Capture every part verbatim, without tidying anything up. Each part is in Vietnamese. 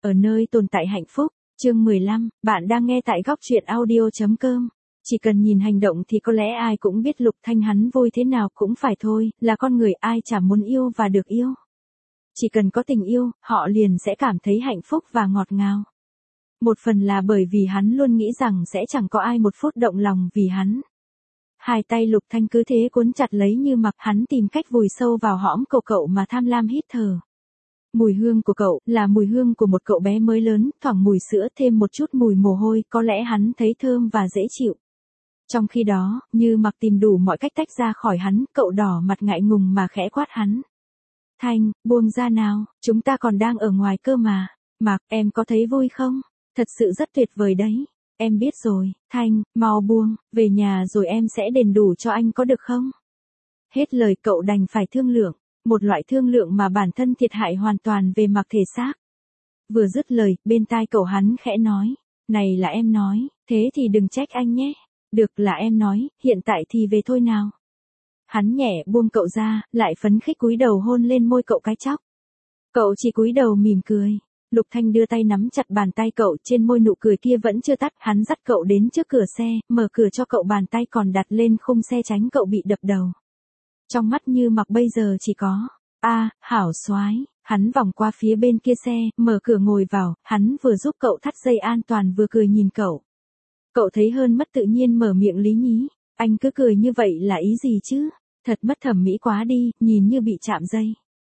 Ở nơi tồn tại hạnh phúc, chương mười lăm, bạn đang nghe tại góc truyện audio chấm com. Chỉ cần nhìn hành động thì có lẽ ai cũng biết Lục Thanh hắn vui thế nào cũng phải thôi, là con người ai chả muốn yêu và được yêu. Chỉ cần có tình yêu, họ liền sẽ cảm thấy hạnh phúc và ngọt ngào. Một phần là bởi vì hắn luôn nghĩ rằng sẽ chẳng có ai một phút động lòng vì hắn. Hai tay Lục Thanh cứ thế cuốn chặt lấy Như Mặc, hắn tìm cách vùi sâu vào hõm cổ cậu mà tham lam hít thở. Mùi hương của cậu là mùi hương của một cậu bé mới lớn, thoảng mùi sữa thêm một chút mùi mồ hôi, có lẽ hắn thấy thơm và dễ chịu. Trong khi đó, Như Mặc tìm đủ mọi cách tách ra khỏi hắn, cậu đỏ mặt ngại ngùng mà khẽ quát hắn. Thanh, buông ra nào, chúng ta còn đang ở ngoài cơ mà. Mặc, em có thấy vui không? Thật sự rất tuyệt vời đấy. Em biết rồi, Thanh, mau buông, về nhà rồi em sẽ đền đủ cho anh có được không? Hết lời cậu đành phải thương lượng, một loại thương lượng mà bản thân thiệt hại hoàn toàn về mặt thể xác. Vừa dứt lời, bên tai cậu hắn khẽ nói, này là em nói, thế thì đừng trách anh nhé. Được, là em nói, hiện tại thì về thôi nào. Hắn nhẹ buông cậu ra, lại phấn khích cúi đầu hôn lên môi cậu cái chóc. Cậu chỉ cúi đầu mỉm cười. Lục Thanh đưa tay nắm chặt bàn tay cậu, trên môi nụ cười kia vẫn chưa tắt, hắn dắt cậu đến trước cửa xe, mở cửa cho cậu, bàn tay còn đặt lên khung xe tránh cậu bị đập đầu. Trong mắt Như Mặc bây giờ chỉ có, a, à, hảo soái. Hắn vòng qua phía bên kia xe, mở cửa ngồi vào, hắn vừa giúp cậu thắt dây an toàn vừa cười nhìn cậu. Cậu thấy hơn mất tự nhiên mở miệng lý nhí, anh cứ cười như vậy là ý gì chứ? Thật mất thẩm mỹ quá đi, nhìn như bị chạm dây.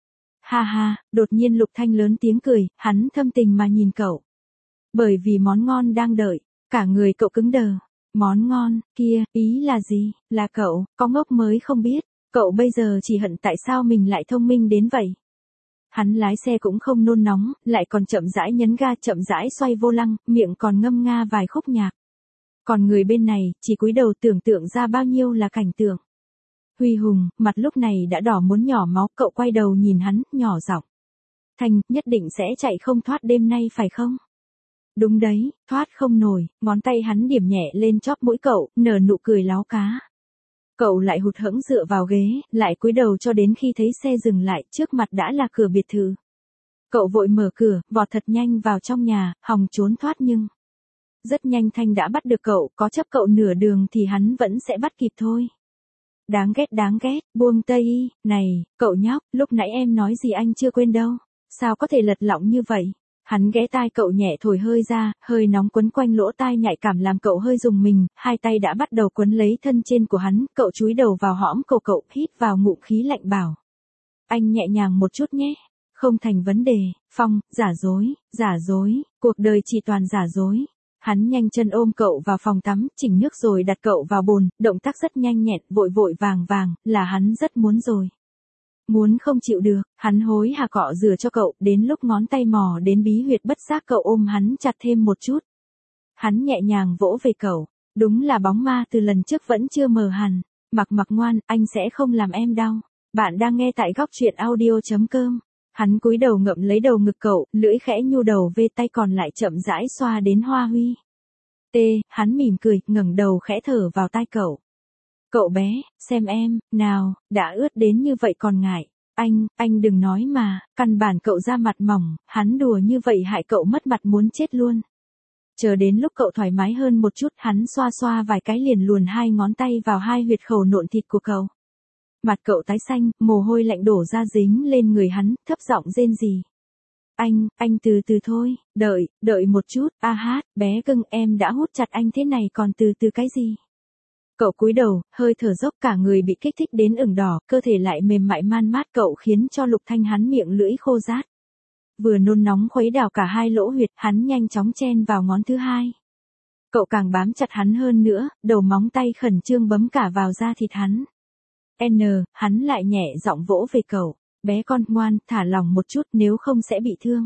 Ha ha, đột nhiên Lục Thanh lớn tiếng cười, hắn thâm tình mà nhìn cậu. Bởi vì món ngon đang đợi, cả người cậu cứng đờ. Món ngon, kia, ý là gì? Là cậu, có ngốc mới không biết, cậu bây giờ chỉ hận tại sao mình lại thông minh đến vậy. Hắn lái xe cũng không nôn nóng, lại còn chậm rãi nhấn ga, chậm rãi xoay vô lăng, miệng còn ngâm nga vài khúc nhạc. Còn người bên này, chỉ cúi đầu tưởng tượng ra bao nhiêu là cảnh tượng. Huy Hùng, mặt lúc này đã đỏ muốn nhỏ máu, cậu quay đầu nhìn hắn, nhỏ giọng. Thanh, nhất định sẽ chạy không thoát đêm nay phải không? Đúng đấy, thoát không nổi, ngón tay hắn điểm nhẹ lên chóp mũi cậu, nở nụ cười láo cá. Cậu lại hụt hẫng dựa vào ghế, lại cúi đầu cho đến khi thấy xe dừng lại, trước mặt đã là cửa biệt thự. Cậu vội mở cửa, vọt thật nhanh vào trong nhà, hòng trốn thoát nhưng... Rất nhanh Thanh đã bắt được cậu, có chấp cậu nửa đường thì hắn vẫn sẽ bắt kịp thôi. Đáng ghét đáng ghét, buông tay y, này, cậu nhóc, lúc nãy em nói gì anh chưa quên đâu, sao có thể lật lọng như vậy? Hắn ghé tai cậu nhẹ thổi hơi ra, hơi nóng quấn quanh lỗ tai nhạy cảm làm cậu hơi rùng mình, hai tay đã bắt đầu quấn lấy thân trên của hắn, cậu chúi đầu vào hõm cổ cậu, hít vào ngụm khí lạnh bảo. Anh nhẹ nhàng một chút nhé, không thành vấn đề, Phong, giả dối, giả dối, cuộc đời chỉ toàn giả dối. Hắn nhanh chân ôm cậu vào phòng tắm, chỉnh nước rồi đặt cậu vào bồn, động tác rất nhanh nhẹn, vội vội vàng vàng, là hắn rất muốn rồi. Muốn không chịu được, hắn hối hả cọ rửa cho cậu, đến lúc ngón tay mò đến bí huyệt bất giác cậu ôm hắn chặt thêm một chút. Hắn nhẹ nhàng vỗ về cậu, đúng là bóng ma từ lần trước vẫn chưa mờ hẳn. Mặc Mặc ngoan, anh sẽ không làm em đau. Bạn đang nghe tại góc truyện audio chấm com. Hắn cúi đầu ngậm lấy đầu ngực cậu, lưỡi khẽ nhu đầu về, tay còn lại chậm rãi xoa đến hoa huy. Tê, hắn mỉm cười, ngẩng đầu khẽ thở vào tai cậu. Cậu bé, xem em, nào, đã ướt đến như vậy còn ngại. Anh, anh đừng nói mà, căn bản cậu da mặt mỏng, hắn đùa như vậy hại cậu mất mặt muốn chết luôn. Chờ đến lúc cậu thoải mái hơn một chút, hắn xoa xoa vài cái liền luồn hai ngón tay vào hai huyệt khẩu nộn thịt của cậu. Mặt cậu tái xanh, mồ hôi lạnh đổ ra dính lên người hắn, thấp giọng rên rỉ. Anh, anh từ từ thôi, đợi, đợi một chút, a hát, bé cưng em đã hút chặt anh thế này còn từ từ cái gì? Cậu cúi đầu, hơi thở dốc, cả người bị kích thích đến ửng đỏ, cơ thể lại mềm mại man mát, cậu khiến cho Lục Thanh hắn miệng lưỡi khô rát. Vừa nôn nóng khuấy đảo cả hai lỗ huyệt, hắn nhanh chóng chen vào ngón thứ hai. Cậu càng bám chặt hắn hơn nữa, đầu móng tay khẩn trương bấm cả vào da thịt hắn. N, hắn lại nhẹ giọng vỗ về cậu, bé con ngoan, thả lỏng một chút nếu không sẽ bị thương.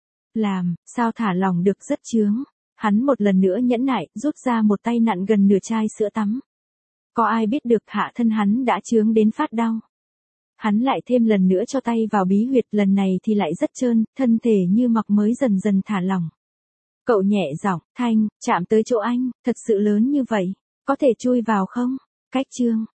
Làm, sao thả lỏng được, rất chướng. Hắn một lần nữa nhẫn nại, rút ra một tay nặn gần nửa chai sữa tắm. Có ai biết được hạ thân hắn đã chướng đến phát đau. Hắn lại thêm lần nữa cho tay vào bí huyệt, lần này thì lại rất trơn, thân thể Như Mặc mới dần dần thả lỏng. Cậu nhẹ giọng, Thanh, chạm tới chỗ anh, thật sự lớn như vậy, có thể chui vào không? Cách chương,